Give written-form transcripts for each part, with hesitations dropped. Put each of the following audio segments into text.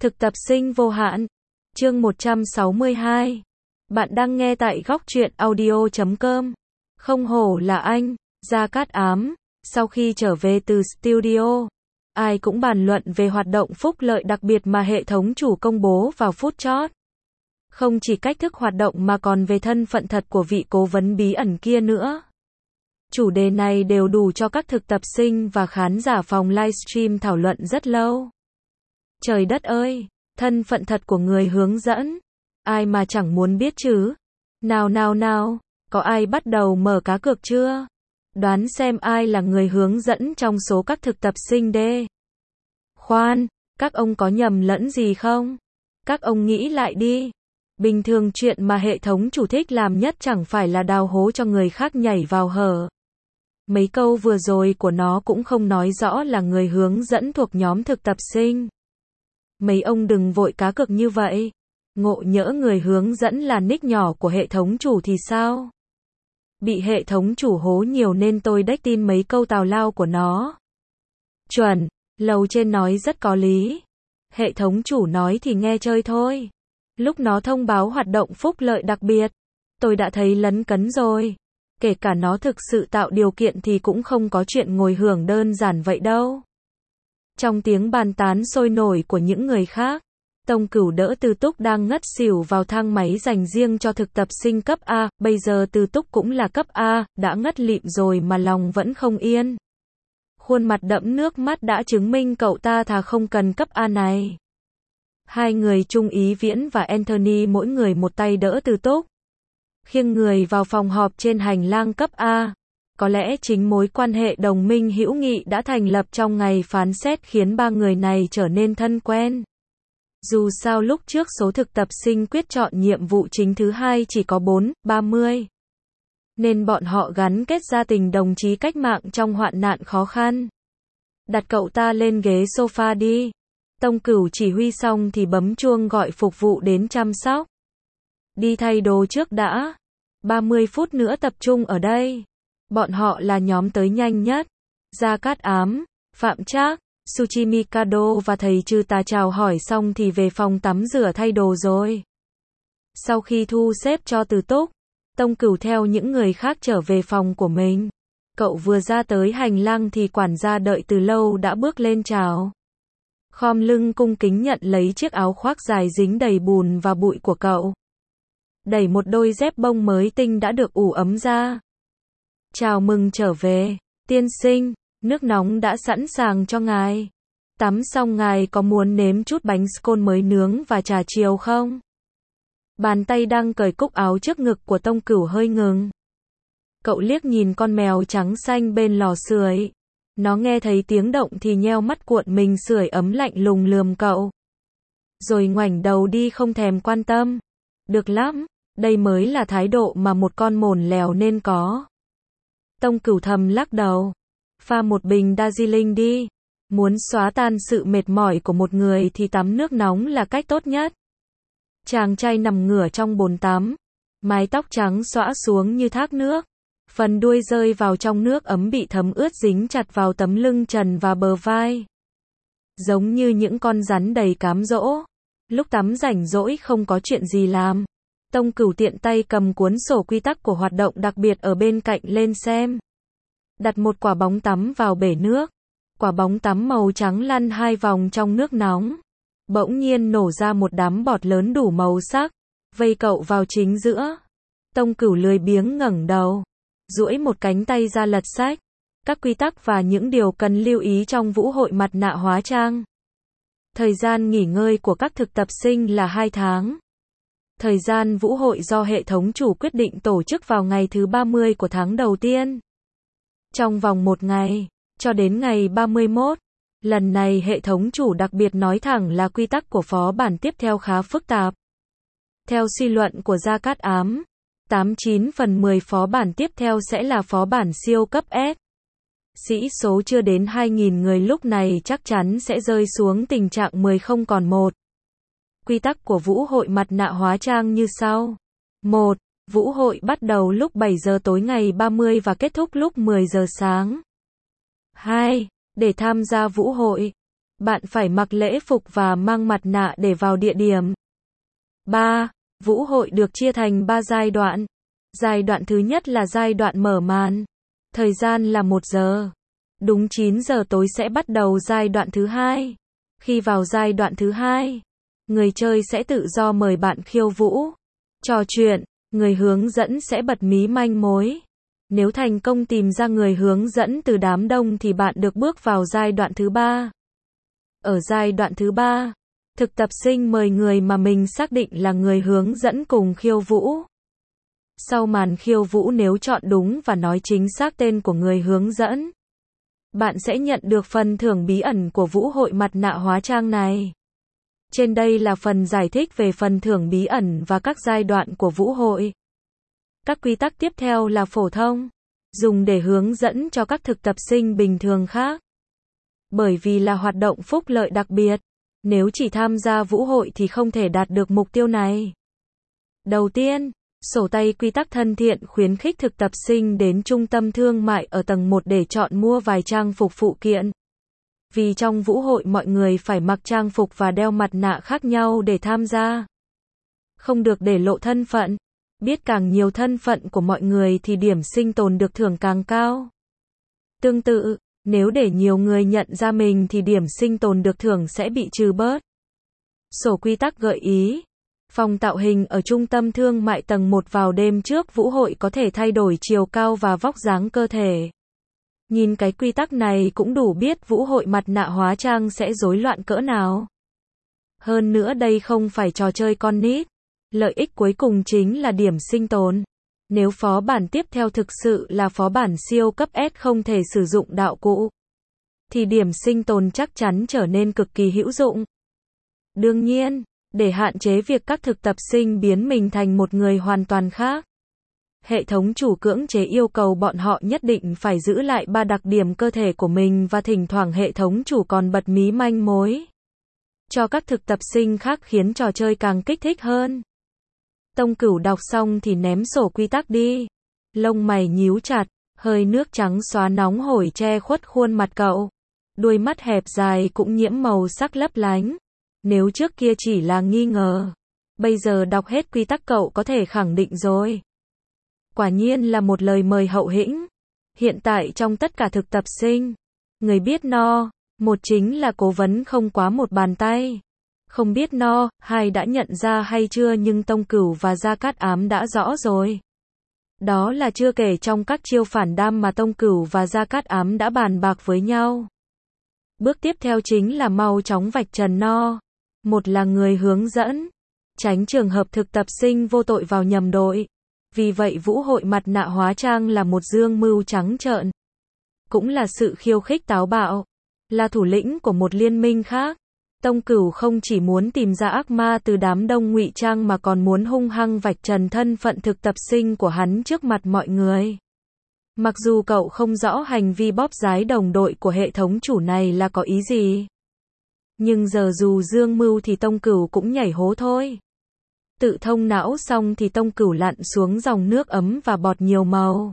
Thực tập sinh vô hạn. Chương 162. Bạn đang nghe tại góc truyện audio.com. Không hổ là anh, Gia Cát Ám. Sau khi trở về từ studio, ai cũng bàn luận về hoạt động phúc lợi đặc biệt mà hệ thống chủ công bố vào phút chót. Không chỉ cách thức hoạt động mà còn về thân phận thật của vị cố vấn bí ẩn kia nữa. Chủ đề này đều đủ cho các thực tập sinh và khán giả phòng livestream thảo luận rất lâu. Trời đất ơi, thân phận thật của người hướng dẫn. Ai mà chẳng muốn biết chứ. Nào, có ai bắt đầu mở cá cược chưa? Đoán xem ai là người hướng dẫn trong số các thực tập sinh đê. Khoan, các ông có nhầm lẫn gì không? Các ông nghĩ lại đi. Bình thường chuyện mà hệ thống chủ thích làm nhất chẳng phải là đào hố cho người khác nhảy vào hở. Mấy câu vừa rồi của nó cũng không nói rõ là người hướng dẫn thuộc nhóm thực tập sinh. Mấy ông đừng vội cá cược như vậy. Ngộ nhỡ người hướng dẫn là nick nhỏ của hệ thống chủ thì sao? Bị hệ thống chủ hố nhiều nên tôi đếch tin mấy câu tào lao của nó. Chuẩn, lầu trên nói rất có lý. Hệ thống chủ nói thì nghe chơi thôi. Lúc nó thông báo hoạt động phúc lợi đặc biệt, tôi đã thấy lấn cấn rồi. Kể cả nó thực sự tạo điều kiện thì cũng không có chuyện ngồi hưởng đơn giản vậy đâu. Trong tiếng bàn tán sôi nổi của những người khác, Tông Cửu đỡ Từ Túc đang ngất xỉu vào thang máy dành riêng cho thực tập sinh cấp A, bây giờ Từ Túc cũng là cấp A, đã ngất lịm rồi mà lòng vẫn không yên. Khuôn mặt đẫm nước mắt đã chứng minh cậu ta thà không cần cấp A này. Hai người Trung Ý Viễn và Anthony mỗi người một tay đỡ Từ Túc, khiêng người vào phòng họp trên hành lang cấp A. Có lẽ chính mối quan hệ đồng minh hữu nghị đã thành lập trong ngày phán xét khiến ba người này trở nên thân quen. Dù sao lúc trước số thực tập sinh quyết chọn nhiệm vụ chính thứ hai chỉ có 30, nên bọn họ gắn kết gia tình đồng chí cách mạng trong hoạn nạn khó khăn. Đặt cậu ta lên ghế sofa đi. Tông Cửu chỉ huy xong thì bấm chuông gọi phục vụ đến chăm sóc. Đi thay đồ trước đã. 30 phút nữa tập trung ở đây. Bọn họ là nhóm tới nhanh nhất. Gia Cát Ám, Phạm Trác, Suchi Mikado và thầy Trừ Tà chào hỏi xong thì về phòng tắm rửa thay đồ rồi. Sau khi thu xếp cho Từ Túc, Tông Cửu theo những người khác trở về phòng của mình. Cậu vừa ra tới hành lang thì quản gia đợi từ lâu đã bước lên chào. Khom lưng cung kính nhận lấy chiếc áo khoác dài dính đầy bùn và bụi của cậu. Đẩy một đôi dép bông mới tinh đã được ủ ấm ra. Chào mừng trở về, tiên sinh, nước nóng đã sẵn sàng cho ngài. Tắm xong ngài có muốn nếm chút bánh scone mới nướng và trà chiều không? Bàn tay đang cởi cúc áo trước ngực của Tông Cửu hơi ngừng. Cậu liếc nhìn con mèo trắng xanh bên lò sưởi. Nó nghe thấy tiếng động thì nheo mắt cuộn mình sưởi ấm lạnh lùng lườm cậu. Rồi ngoảnh đầu đi không thèm quan tâm. Được lắm, đây mới là thái độ mà một con mồn lèo nên có. Tông Cửu thầm lắc đầu. Pha một bình Darjeeling đi. Muốn xóa tan sự mệt mỏi của một người thì tắm nước nóng là cách tốt nhất. Chàng trai nằm ngửa trong bồn tắm. Mái tóc trắng xõa xuống như thác nước. Phần đuôi rơi vào trong nước ấm bị thấm ướt dính chặt vào tấm lưng trần và bờ vai. Giống như những con rắn đầy cám dỗ. Lúc tắm rảnh rỗi không có chuyện gì làm, Tông Cửu tiện tay cầm cuốn sổ quy tắc của hoạt động đặc biệt ở bên cạnh lên xem. Đặt một quả bóng tắm vào bể nước. Quả bóng tắm màu trắng lăn 2 vòng trong nước nóng. Bỗng nhiên nổ ra một đám bọt lớn đủ màu sắc, vây cậu vào chính giữa. Tông Cửu lười biếng ngẩng đầu, duỗi một cánh tay ra lật sách. Các quy tắc và những điều cần lưu ý trong vũ hội mặt nạ hóa trang. Thời gian nghỉ ngơi của các thực tập sinh là 2 tháng. Thời gian vũ hội do hệ thống chủ quyết định tổ chức vào ngày thứ 30 của tháng đầu tiên. Trong vòng 1 ngày, cho đến ngày 31, lần này hệ thống chủ đặc biệt nói thẳng là quy tắc của phó bản tiếp theo khá phức tạp. Theo suy luận của Gia Cát Ám, 89 phần 10 phó bản tiếp theo sẽ là phó bản siêu cấp S. Sĩ số chưa đến 2.000 người lúc này chắc chắn sẽ rơi xuống tình trạng 10 không còn 1. Quy tắc của vũ hội mặt nạ hóa trang như sau. 1. Vũ hội bắt đầu lúc 7 giờ tối ngày 30 và kết thúc lúc 10 giờ sáng. 2. Để tham gia vũ hội, Bạn phải mặc lễ phục và mang mặt nạ để vào địa điểm. 3. Vũ hội được chia thành 3 giai đoạn. Giai đoạn thứ nhất là giai đoạn mở màn. Thời gian là 1 giờ. Đúng 9 giờ tối sẽ bắt đầu giai đoạn thứ hai. Khi vào giai đoạn thứ hai, người chơi sẽ tự do mời bạn khiêu vũ, trò chuyện, người hướng dẫn sẽ bật mí manh mối. Nếu thành công tìm ra người hướng dẫn từ đám đông thì bạn được bước vào giai đoạn thứ ba. Ở giai đoạn thứ ba, thực tập sinh mời người mà mình xác định là người hướng dẫn cùng khiêu vũ. Sau màn khiêu vũ nếu chọn đúng và nói chính xác tên của người hướng dẫn, bạn sẽ nhận được phần thưởng bí ẩn của vũ hội mặt nạ hóa trang này. Trên đây là phần giải thích về phần thưởng bí ẩn và các giai đoạn của vũ hội. Các quy tắc tiếp theo là phổ thông, dùng để hướng dẫn cho các thực tập sinh bình thường khác. Bởi vì là hoạt động phúc lợi đặc biệt, nếu chỉ tham gia vũ hội thì không thể đạt được mục tiêu này. Đầu tiên, sổ tay quy tắc thân thiện khuyến khích thực tập sinh đến trung tâm thương mại ở tầng 1 để chọn mua vài trang phục phụ kiện. Vì trong vũ hội mọi người phải mặc trang phục và đeo mặt nạ khác nhau để tham gia. Không được để lộ thân phận. Biết càng nhiều thân phận của mọi người thì điểm sinh tồn được thưởng càng cao. Tương tự, nếu để nhiều người nhận ra mình thì điểm sinh tồn được thưởng sẽ bị trừ bớt. Sổ quy tắc gợi ý. Phòng tạo hình ở trung tâm thương mại tầng 1 vào đêm trước vũ hội có thể thay đổi chiều cao và vóc dáng cơ thể. Nhìn cái quy tắc này cũng đủ biết vũ hội mặt nạ hóa trang sẽ rối loạn cỡ nào. Hơn nữa đây không phải trò chơi con nít. Lợi ích cuối cùng chính là điểm sinh tồn. Nếu phó bản tiếp theo thực sự là phó bản siêu cấp S không thể sử dụng đạo cụ, thì điểm sinh tồn chắc chắn trở nên cực kỳ hữu dụng. Đương nhiên, để hạn chế việc các thực tập sinh biến mình thành một người hoàn toàn khác, hệ thống chủ cưỡng chế yêu cầu bọn họ nhất định phải giữ lại 3 đặc điểm cơ thể của mình và thỉnh thoảng hệ thống chủ còn bật mí manh mối cho các thực tập sinh khác khiến trò chơi càng kích thích hơn. Tông Cửu đọc xong thì ném sổ quy tắc đi. Lông mày nhíu chặt, hơi nước trắng xóa nóng hổi che khuất khuôn mặt cậu. Đuôi mắt hẹp dài cũng nhiễm màu sắc lấp lánh. Nếu trước kia chỉ là nghi ngờ, bây giờ đọc hết quy tắc cậu có thể khẳng định rồi. Quả nhiên là một lời mời hậu hĩnh. Hiện tại trong tất cả thực tập sinh, người biết no, một chính là cố vấn không quá một bàn tay. Không biết no, hai đã nhận ra hay chưa nhưng Tông Cửu và Gia Cát Ám đã rõ rồi. Đó là chưa kể trong các chiêu phản đam mà Tông Cửu và Gia Cát Ám đã bàn bạc với nhau. Bước tiếp theo chính là mau chóng vạch trần no. Một là người hướng dẫn, tránh trường hợp thực tập sinh vô tội vào nhầm đội. Vì vậy vũ hội mặt nạ hóa trang là một dương mưu trắng trợn. Cũng là sự khiêu khích táo bạo. Là thủ lĩnh của một liên minh khác. Tông Cửu không chỉ muốn tìm ra ác ma từ đám đông ngụy trang mà còn muốn hung hăng vạch trần thân phận thực tập sinh của hắn trước mặt mọi người. Mặc dù cậu không rõ hành vi bóp rái đồng đội của hệ thống chủ này là có ý gì. Nhưng giờ dù dương mưu thì Tông Cửu cũng nhảy hố thôi. Tự thông não xong thì Tông Cửu lặn xuống dòng nước ấm và bọt nhiều màu.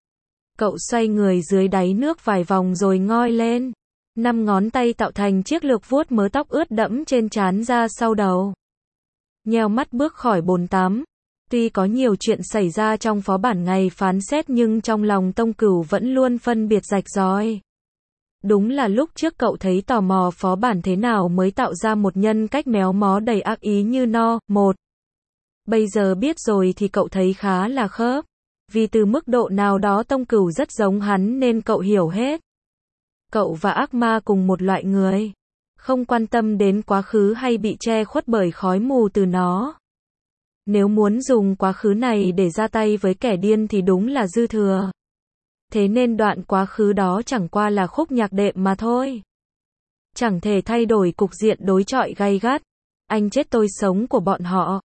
Cậu xoay người dưới đáy nước vài vòng rồi ngoi lên. 5 ngón tay tạo thành chiếc lược vuốt mớ tóc ướt đẫm trên trán ra sau đầu. Nheo mắt bước khỏi bồn tắm. Tuy có nhiều chuyện xảy ra trong phó bản ngày phán xét nhưng trong lòng Tông Cửu vẫn luôn phân biệt rạch ròi. Đúng là lúc trước cậu thấy tò mò phó bản thế nào mới tạo ra một nhân cách méo mó đầy ác ý như no. Một. Bây giờ biết rồi thì cậu thấy khá là khớp. Vì từ mức độ nào đó Tông Cửu rất giống hắn nên cậu hiểu hết. Cậu và ác ma cùng một loại người. Không quan tâm đến quá khứ hay bị che khuất bởi khói mù từ nó. Nếu muốn dùng quá khứ này để ra tay với kẻ điên thì đúng là dư thừa. Thế nên đoạn quá khứ đó chẳng qua là khúc nhạc đệm mà thôi. Chẳng thể thay đổi cục diện đối chọi gay gắt. Anh chết tôi sống của bọn họ.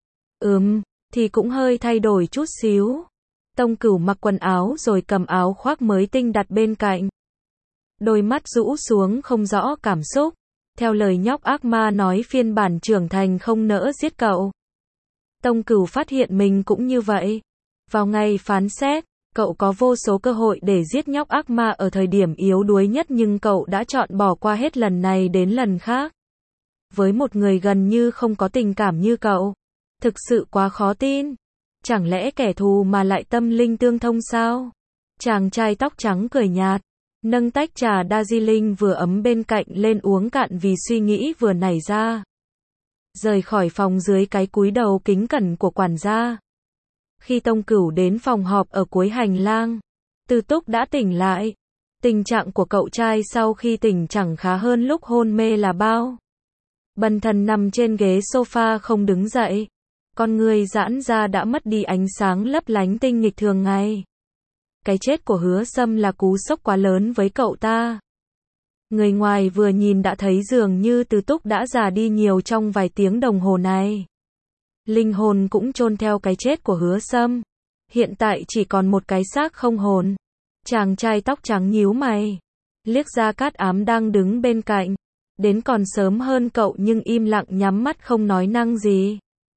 Thì cũng hơi thay đổi chút xíu. Tông Cửu mặc quần áo rồi cầm áo khoác mới tinh đặt bên cạnh. Đôi mắt rũ xuống không rõ cảm xúc. Theo lời nhóc ác ma nói phiên bản trưởng thành không nỡ giết cậu. Tông Cửu phát hiện mình cũng như vậy. Vào ngày phán xét, Cậu có vô số cơ hội để giết nhóc ác ma ở thời điểm yếu đuối nhất nhưng cậu đã chọn bỏ qua hết lần này đến lần khác. Với một người gần như không có tình cảm như cậu, thực sự quá khó tin. Chẳng lẽ kẻ thù mà lại tâm linh tương thông sao? Chàng trai tóc trắng cười nhạt, nâng tách trà Darjeeling vừa ấm bên cạnh lên uống cạn vì suy nghĩ vừa nảy ra. Rời khỏi phòng dưới cái cúi đầu kính cẩn của quản gia. Khi Tông Cửu đến phòng họp ở cuối hành lang, Tư Túc đã tỉnh lại. Tình trạng của cậu trai sau khi tỉnh chẳng khá hơn lúc hôn mê là bao. Bần thần nằm trên ghế sofa không đứng dậy. Con người giãn ra đã mất đi ánh sáng lấp lánh tinh nghịch thường ngày. Cái chết của Hứa Sâm là cú sốc quá lớn với cậu ta. Người ngoài vừa nhìn đã thấy dường như Tư Túc đã già đi nhiều trong vài tiếng đồng hồ này. Linh hồn cũng chôn theo cái chết của Hứa Sâm. Hiện tại chỉ còn một cái xác không hồn. Chàng trai tóc trắng nhíu mày, liếc Gia Cát Ám đang đứng bên cạnh. Đến còn sớm hơn cậu nhưng im lặng nhắm mắt không nói năng gì.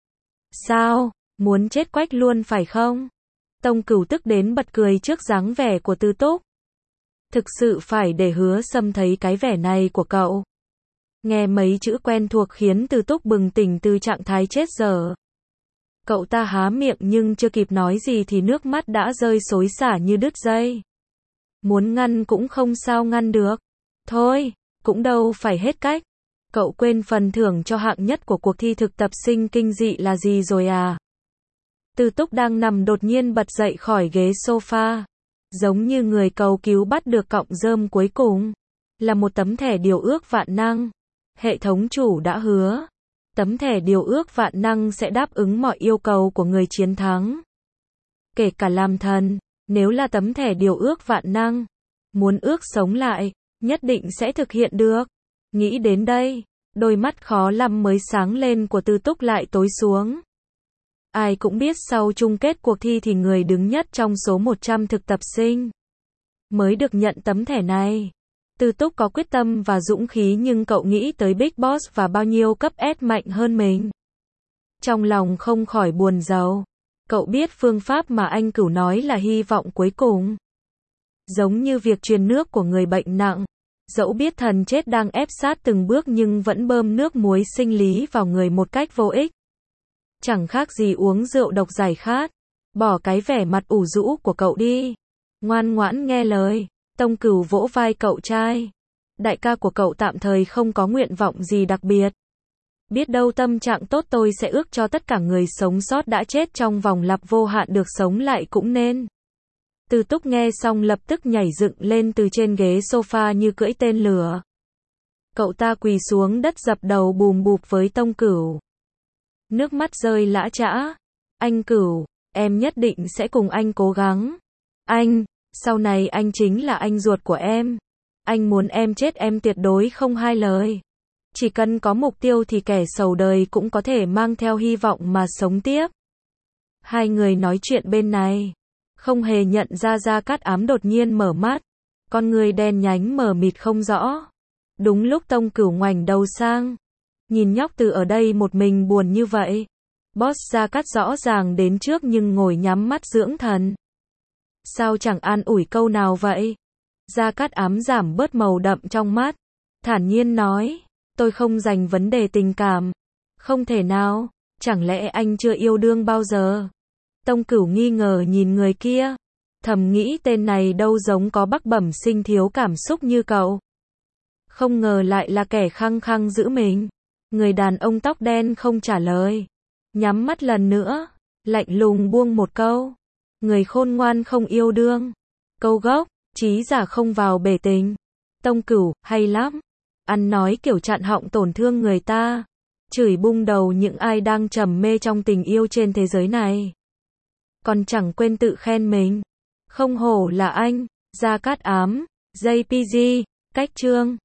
Sao, muốn chết quách luôn phải không? Tông Cửu tức đến bật cười trước dáng vẻ của Tư Túc. Thực sự phải để Hứa Sâm thấy cái vẻ này của cậu. Nghe mấy chữ quen thuộc khiến Tư Túc bừng tỉnh từ trạng thái chết dở. Cậu ta há miệng nhưng chưa kịp nói gì thì nước mắt đã rơi xối xả như đứt dây. Muốn ngăn cũng không sao ngăn được. Thôi, cũng đâu phải hết cách. Cậu quên phần thưởng cho hạng nhất của cuộc thi thực tập sinh kinh dị là gì rồi à? Tư Túc đang nằm đột nhiên bật dậy khỏi ghế sofa. Giống như người cầu cứu bắt được cọng rơm cuối cùng. Là một tấm thẻ điều ước vạn năng. Hệ thống chủ đã hứa. Tấm thẻ điều ước vạn năng sẽ đáp ứng mọi yêu cầu của người chiến thắng. Kể cả làm thần, nếu là tấm thẻ điều ước vạn năng. Muốn ước sống lại, nhất định sẽ thực hiện được. Nghĩ đến đây, đôi mắt khó lắm mới sáng lên của Tư Túc lại tối xuống. Ai cũng biết sau chung kết cuộc thi thì người đứng nhất trong số 100 thực tập sinh mới được nhận tấm thẻ này. Tư Túc có quyết tâm và dũng khí nhưng cậu nghĩ tới Big Boss và bao nhiêu cấp S mạnh hơn mình. Trong lòng không khỏi buồn rầu. Cậu biết phương pháp mà anh Cửu nói là hy vọng cuối cùng. Giống như việc truyền nước của người bệnh nặng. Dẫu biết thần chết đang ép sát từng bước nhưng vẫn bơm nước muối sinh lý vào người một cách vô ích. Chẳng khác gì uống rượu độc giải khát. Bỏ cái vẻ mặt ủ rũ của cậu đi. Ngoan ngoãn nghe lời. Tông Cửu vỗ vai cậu trai. Đại ca của cậu tạm thời không có nguyện vọng gì đặc biệt. Biết đâu tâm trạng tốt tôi sẽ ước cho tất cả người sống sót đã chết trong vòng lặp vô hạn được sống lại cũng nên. Tư Túc nghe xong lập tức nhảy dựng lên từ trên ghế sofa như cưỡi tên lửa. Cậu ta quỳ xuống đất dập đầu bùm bụp với Tông Cửu. Nước mắt rơi lã chã. Anh Cửu, em nhất định sẽ cùng anh cố gắng. Anh, sau này anh chính là anh ruột của em. Anh muốn em chết em tuyệt đối không hai lời. Chỉ cần có mục tiêu thì kẻ sầu đời cũng có thể mang theo hy vọng mà sống tiếp. Hai người nói chuyện bên này. Không hề nhận ra Gia Cát Ám đột nhiên mở mắt. Con người đen nhánh mờ mịt không rõ. Đúng lúc Tông Cửu ngoảnh đầu sang. Nhìn nhóc từ ở đây một mình buồn như vậy. Boss Gia Cát rõ ràng đến trước nhưng ngồi nhắm mắt dưỡng thần. Sao chẳng an ủi câu nào vậy? Gia Cát Ám giảm bớt màu đậm trong mắt. Thản nhiên nói. Tôi không dành vấn đề tình cảm. Không thể nào. Chẳng lẽ anh chưa yêu đương bao giờ? Tông Cửu nghi ngờ nhìn người kia. Thầm nghĩ tên này đâu giống có bắc bẩm sinh thiếu cảm xúc như cậu. Không ngờ lại là kẻ khăng khăng giữ mình. Người đàn ông tóc đen không trả lời. Nhắm mắt lần nữa. Lạnh lùng buông một câu. Người khôn ngoan không yêu đương. Câu gốc, trí giả không vào bể tình. Tông Cửu, hay lắm. Ăn nói kiểu chặn họng tổn thương người ta. Chửi bung đầu những ai đang trầm mê trong tình yêu trên thế giới này. Còn chẳng quên tự khen mình. Không hổ là anh. Gia Cát Ám, JPG, cách chương.